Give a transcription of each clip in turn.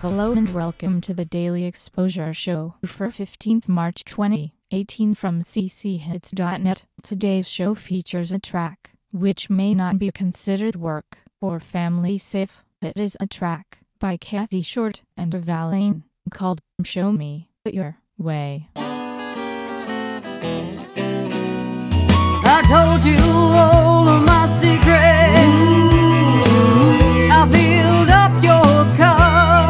Hello and welcome to the Daily Exposure Show for 15th March 2018 from cchits.net. Today's show features a track which may not be considered work or family safe. It is a track by Kathy Short and Valane called Show Me Your Way. I told you all of my secrets. I filled up your cup.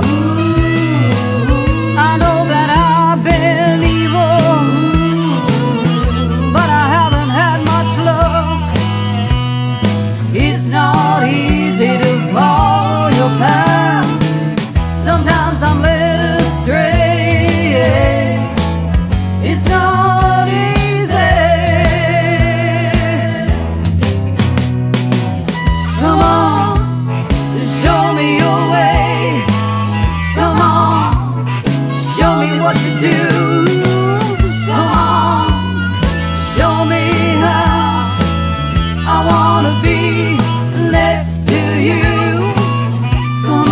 I know that I've been evil, but I haven't had much luck. It's not easy to follow your path. Sometimes I'm led astray. It's not easy. Come on, show me your way. Come on, show me what to do. Come on, show me how. I wanna be next to you. Come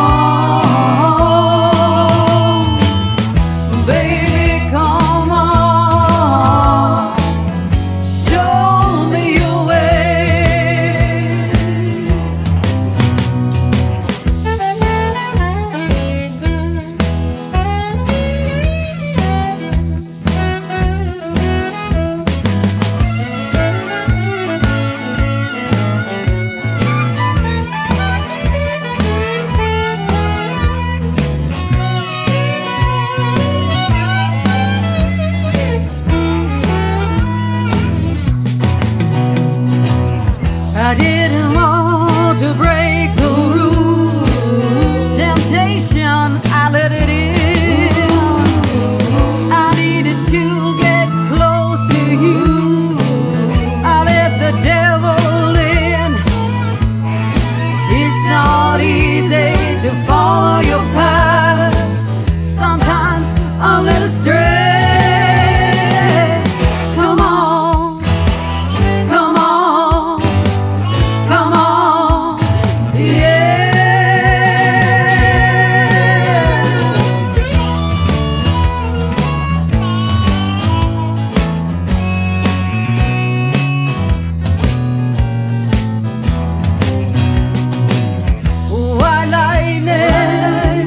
on, baby, come on, show me your way. I didn't want to break the rules. Temptation, I let it in. I needed to get close to you. I let the devil in. It's not easy to follow your path. Sometimes I'm led astray. Come on, come on, come on, yeah. White lightning,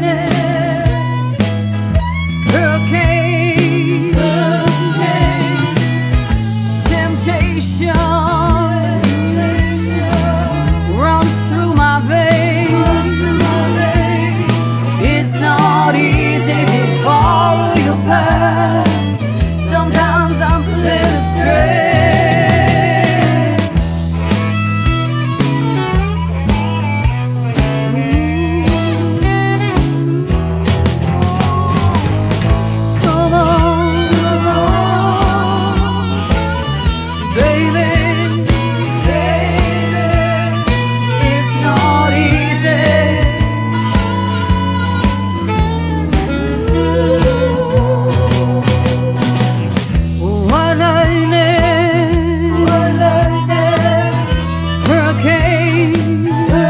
hurricane, temptation runs through my veins. It's not easy to follow your path. Sometimes I'm led astray. Come on, baby, baby, it's not easy. White lightning, hurricane,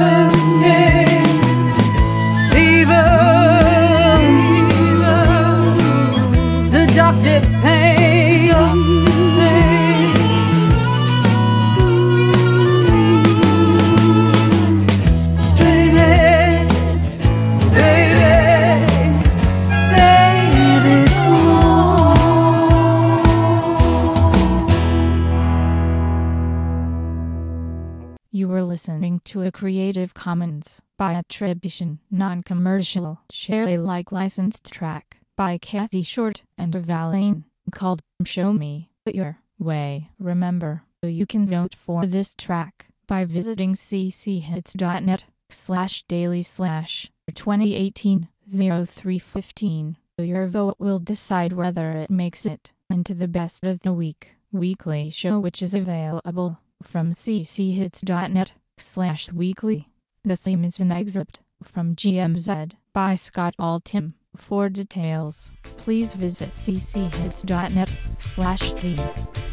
fever, seductive pain. Baby, baby, baby, come on. You were listening to a Creative Commons by attribution, non-commercial, share Alike licensed track by Kathy Short and Valane called Show Me Your Way. Remember, you can vote for this track by visiting cchits.net/daily/2018-0315. Your vote will decide whether it makes it into the best of the week weekly show, which is available from cchits.net/weekly. The theme is an excerpt from GMZ by Scott Altham. For details, please visit cchits.net/theme.